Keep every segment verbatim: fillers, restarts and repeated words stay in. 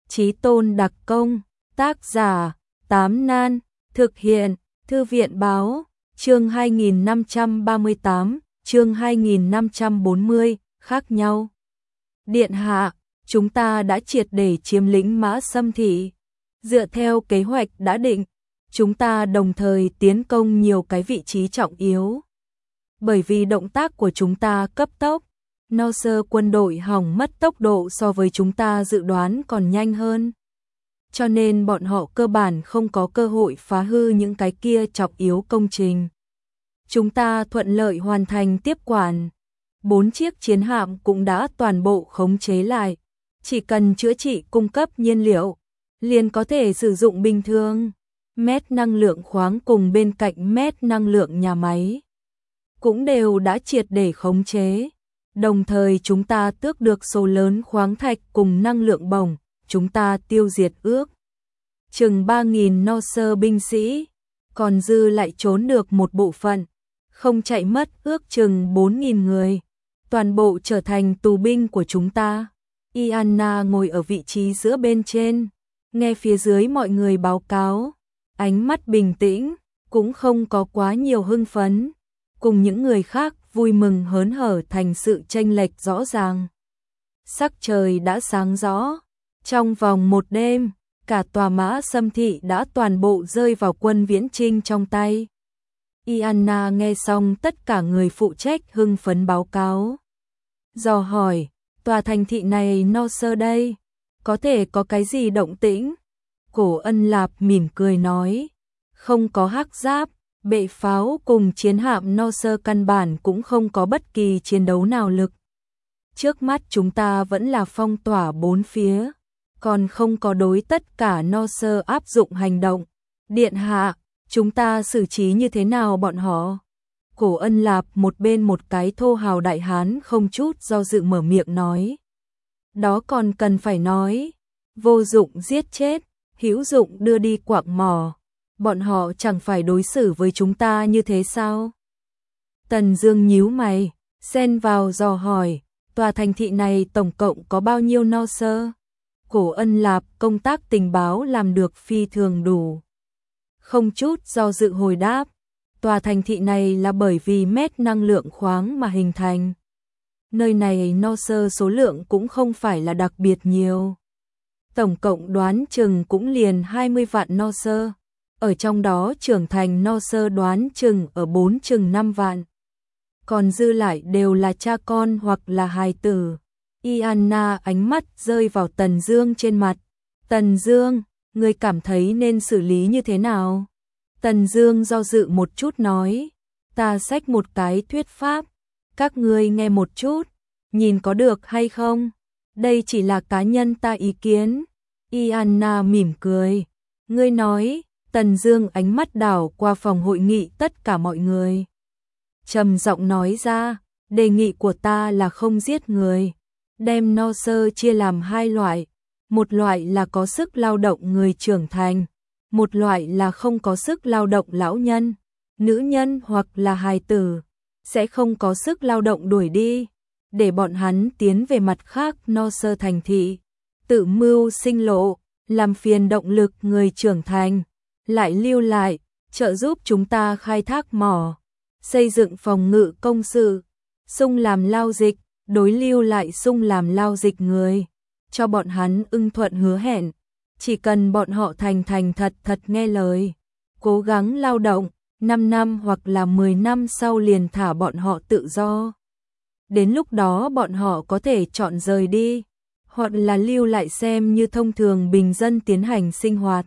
Chí Tôn đặc công, tác giả, Tám Nan, thực hiện, Thư viện báo, chương hai nghìn năm trăm ba mươi tám, chương hai nghìn năm trăm bốn mươi, khác nhau. Điện hạ, chúng ta đã triệt để chiếm lĩnh Mã Sâm Thị. Dựa theo kế hoạch đã định, chúng ta đồng thời tiến công nhiều cái vị trí trọng yếu. Bởi vì động tác của chúng ta cấp tốc, No Sơ quân đội hỏng mất tốc độ so với chúng ta dự đoán còn nhanh hơn. Cho nên bọn họ cơ bản không có cơ hội phá hư những cái kia trọng yếu công trình. Chúng ta thuận lợi hoàn thành tiếp quản. Bốn chiếc chiến hạm cũng đã toàn bộ khống chế lại. Chỉ cần chữa trị cung cấp nhiên liệu, liền có thể sử dụng bình thường. Mét năng lượng khoáng cùng bên cạnh mét năng lượng nhà máy cũng đều đã triệt để khống chế. Đồng thời chúng ta tước được số lớn khoáng thạch cùng năng lượng bổng, chúng ta tiêu diệt ước chừng ba nghìn No Sơ binh sĩ, còn dư lại trốn được một bộ phận, không chạy mất ước chừng bốn nghìn người, toàn bộ trở thành tù binh của chúng ta. Iana ngồi ở vị trí giữa bên trên, nghe phía dưới mọi người báo cáo, ánh mắt bình tĩnh, cũng không có quá nhiều hưng phấn, cùng những người khác vui mừng hớn hở thành sự chênh lệch rõ ràng. Sắc trời đã sáng rõ, trong vòng một đêm, cả tòa Mã Sâm Thị đã toàn bộ rơi vào quân Viễn Chinh trong tay. Iana nghe xong tất cả người phụ trách hưng phấn báo cáo. Dò hỏi, tòa thành thị này No Sơ đây, có thể có cái gì động tĩnh? Cổ Ân Lạp mỉm cười nói, không có hắc giáp, bệ pháo cùng chiến hạm No Sơ căn bản cũng không có bất kỳ chiến đấu nào lực. Trước mắt chúng ta vẫn là phong tỏa bốn phía, còn không có đối tất cả No Sơ áp dụng hành động. Điện hạ, chúng ta xử trí như thế nào bọn họ? Cổ Ân Lạp một bên một cái thô hào đại hán không chút do dự mở miệng nói. Đó còn cần phải nói, vô dụng giết chết, hữu dụng đưa đi quạng mỏ. Bọn họ chẳng phải đối xử với chúng ta như thế sao? Tần Dương nhíu mày, xen vào dò hỏi, tòa thành thị này tổng cộng có bao nhiêu No Sơ? Cổ Ân Lạp công tác tình báo làm được phi thường đủ. Không chút do dự hồi đáp, tòa thành thị này là bởi vì mét năng lượng khoáng mà hình thành. Nơi này No Sơ số lượng cũng không phải là đặc biệt nhiều. Tổng cộng đoán chừng cũng liền hai mươi vạn No Sơ. Ở trong đó trưởng thành No Sơ đoán chừng ở bốn chừng năm vạn. Còn dư lại đều là cha con hoặc là hài tử. Iana ánh mắt rơi vào Tần Dương trên mặt. Tần Dương, ngươi cảm thấy nên xử lý như thế nào? Tần Dương do dự một chút nói, ta xách một cái thuyết pháp, các ngươi nghe một chút, nhìn có được hay không? Đây chỉ là cá nhân ta ý kiến. Iana mỉm cười, ngươi nói. Tần Dương ánh mắt đảo qua phòng hội nghị tất cả mọi người. Trầm giọng nói ra, đề nghị của ta là không giết người, đem No Sơ chia làm hai loại, một loại là có sức lao động người trưởng thành, một loại là không có sức lao động lão nhân, nữ nhân hoặc là hài tử, sẽ không có sức lao động đuổi đi, để bọn hắn tiến về mặt khác No Sơ thành thị, tự mưu sinh lộ, làm phiền động lực người trưởng thành. Lại lưu lại, trợ giúp chúng ta khai thác mỏ, xây dựng phòng ngự công sự, sung làm lao dịch, đối lưu lại sung làm lao dịch người, cho bọn hắn ưng thuận hứa hẹn, chỉ cần bọn họ thành thành thật thật nghe lời, cố gắng lao động, năm năm hoặc là mười năm sau liền thả bọn họ tự do. Đến lúc đó bọn họ có thể chọn rời đi, hoặc là lưu lại xem như thông thường bình dân tiến hành sinh hoạt.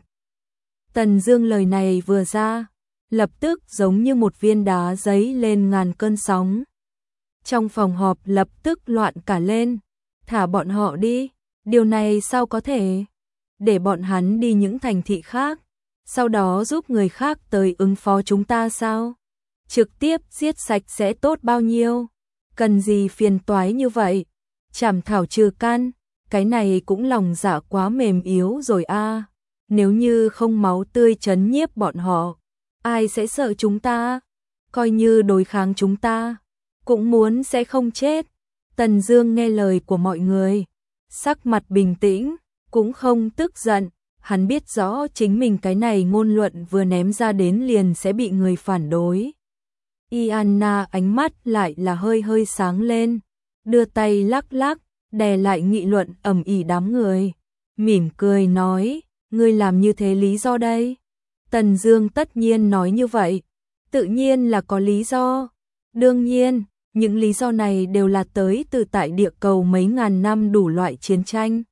Tần Dương lời này vừa ra, lập tức giống như một viên đá giấy lên ngàn cơn sóng. Trong phòng họp lập tức loạn cả lên, thả bọn họ đi, điều này sao có thể? Để bọn hắn đi những thành thị khác, sau đó giúp người khác tới ứng phó chúng ta sao? Trực tiếp giết sạch sẽ tốt bao nhiêu? Cần gì phiền toái như vậy? Chảm thảo trừ căn, cái này cũng lòng dạ quá mềm yếu rồi a. À. Nếu như không máu tươi trấn nhiếp bọn họ, ai sẽ sợ chúng ta? Coi như đối kháng chúng ta, cũng muốn sẽ không chết. Tần Dương nghe lời của mọi người, sắc mặt bình tĩnh, cũng không tức giận, hắn biết rõ chính mình cái này ngôn luận vừa ném ra đến liền sẽ bị người phản đối. Iana ánh mắt lại là hơi hơi sáng lên, đưa tay lắc lắc, đè lại nghị luận ầm ĩ đám người, mỉm cười nói, ngươi làm như thế lý do đây? Tần Dương tất nhiên nói như vậy, tự nhiên là có lý do. Đương nhiên, những lý do này đều là tới từ tại địa cầu mấy ngàn năm đủ loại chiến tranh.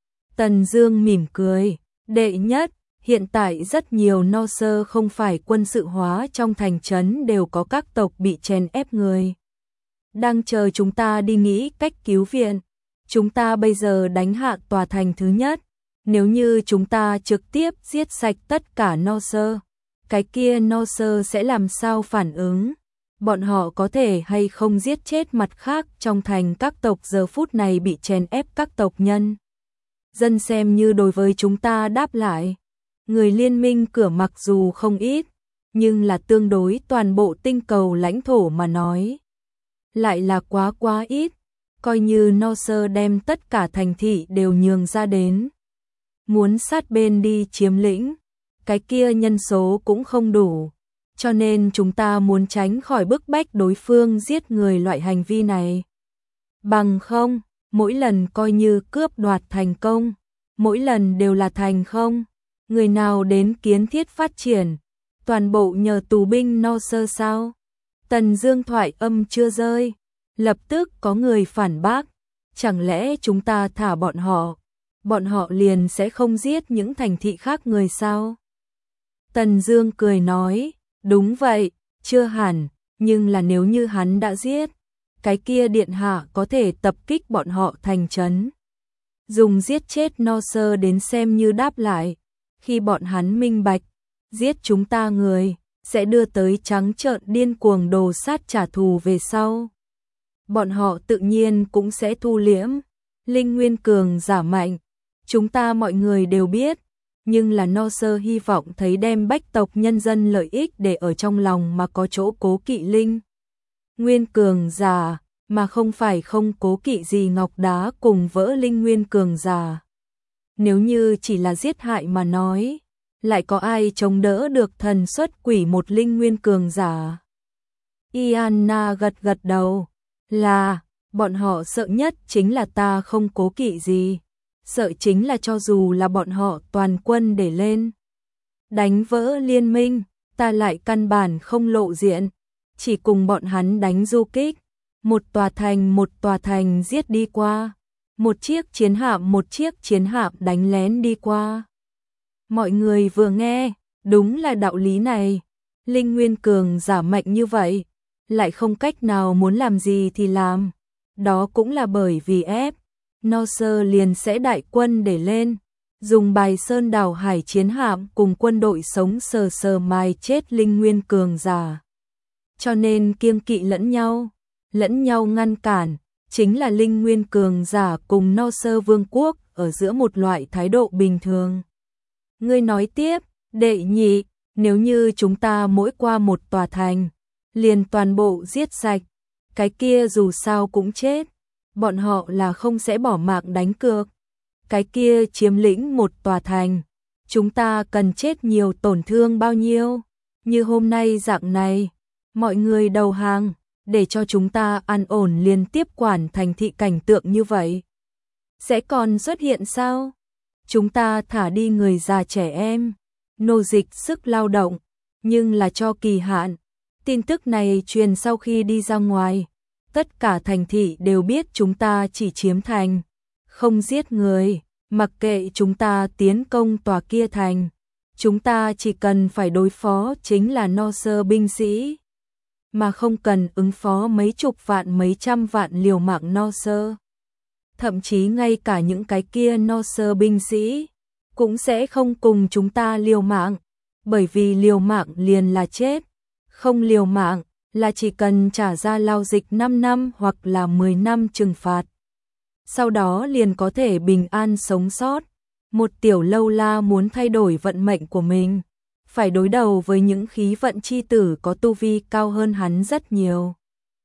Tần Dương mỉm cười, đệ nhất, hiện tại rất nhiều no sơ không phải quân sự hóa trong thành trấn đều có các tộc bị chèn ép người. Đang chờ chúng ta đi nghĩ cách cứu viện. Chúng ta bây giờ đánh hạ tòa thành thứ nhất. Nếu như chúng ta trực tiếp giết sạch tất cả no sơ, cái kia no sơ sẽ làm sao phản ứng? Bọn họ có thể hay không giết chết mặt khác trong thành các tộc giờ phút này bị chèn ép các tộc nhân? Dân xem như đối với chúng ta đáp lại. Người liên minh cửa mặc dù không ít, nhưng là tương đối toàn bộ tinh cầu lãnh thổ mà nói. Lại là quá quá ít, coi như no sơ đem tất cả thành thị đều nhường ra đến. Muốn sát bên đi chiếm lĩnh, cái kia nhân số cũng không đủ. Cho nên chúng ta muốn tránh khỏi bức bách đối phương giết người loại hành vi này. Bằng không, mỗi lần coi như cướp đoạt thành công, mỗi lần đều là thành không. Người nào đến kiến thiết phát triển, toàn bộ nhờ tù binh no sơ sao? Tần Dương thoại âm chưa rơi, lập tức có người phản bác, chẳng lẽ chúng ta thả bọn họ, bọn họ liền sẽ không giết những thành thị khác người sao? Tần Dương cười nói, đúng vậy, chưa hẳn, nhưng là nếu như hắn đã giết, cái kia điện hạ có thể tập kích bọn họ thành trấn. Dùng giết chết no sơ đến xem như đáp lại, khi bọn hắn minh bạch, giết chúng ta người, sẽ đưa tới trắng trợn điên cuồng đồ sát trả thù về sau. Bọn họ tự nhiên cũng sẽ thu liễm, linh nguyên cường giả mạnh, chúng ta mọi người đều biết, nhưng là no sơ hy vọng thấy đem bách tộc nhân dân lợi ích để ở trong lòng mà có chỗ cố kỵ linh nguyên cường giả, mà không phải không cố kỵ gì ngọc đá cùng vỡ linh nguyên cường giả. Nếu như chỉ là giết hại mà nói, lại có ai chống đỡ được thần xuất quỷ một linh nguyên cường giả? Iana gật gật đầu, là, bọn họ sợ nhất chính là ta không cố kỵ gì. Sợ chính là cho dù là bọn họ toàn quân để lên đánh vỡ liên minh, ta lại căn bản không lộ diện, chỉ cùng bọn hắn đánh du kích, một tòa thành một tòa thành giết đi qua, một chiếc chiến hạm một chiếc chiến hạm đánh lén đi qua. Mọi người vừa nghe, đúng là đạo lý này, linh nguyên cường giả mạnh như vậy, lại không cách nào muốn làm gì thì làm, đó cũng là bởi vì ép. No sơ liền sẽ đại quân để lên, dùng bài sơn đảo hải chiến hạm cùng quân đội sống sờ sờ mài chết linh nguyên cường giả. Cho nên kiêng kỵ lẫn nhau, lẫn nhau ngăn cản, chính là linh nguyên cường giả cùng no sơ vương quốc ở giữa một loại thái độ bình thường. Ngươi nói tiếp, đệ nhị, nếu như chúng ta mỗi qua một tòa thành, liền toàn bộ giết sạch, cái kia dù sao cũng chết. Bọn họ là không sẽ bỏ mạng đánh cược. Cái kia chiếm lĩnh một tòa thành, chúng ta cần chết nhiều tổn thương bao nhiêu? Như hôm nay dạng này, mọi người đầu hàng, để cho chúng ta an ổn liên tiếp quản thành thị cảnh tượng như vậy. Sẽ còn xuất hiện sao? Chúng ta thả đi người già trẻ em, nô dịch sức lao động, nhưng là cho kỳ hạn. Tin tức này truyền sau khi đi ra ngoài. Tất cả thành thị đều biết chúng ta chỉ chiếm thành, không giết người, mặc kệ chúng ta tiến công tòa kia thành. Chúng ta chỉ cần phải đối phó chính là no sơ binh sĩ, mà không cần ứng phó mấy chục vạn mấy trăm vạn liều mạng no sơ. Thậm chí ngay cả những cái kia no sơ binh sĩ, cũng sẽ không cùng chúng ta liều mạng, bởi vì liều mạng liền là chết, không liều mạng là chỉ cần trả ra lao dịch năm năm hoặc là mười năm trừng phạt. Sau đó liền có thể bình an sống sót. Một tiểu lâu la muốn thay đổi vận mệnh của mình, phải đối đầu với những khí vận chi tử có tu vi cao hơn hắn rất nhiều.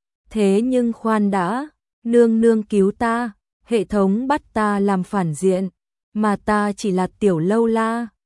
Thế nhưng khoan đã, nương nương cứu ta, hệ thống bắt ta làm phản diện, mà ta chỉ là tiểu lâu la.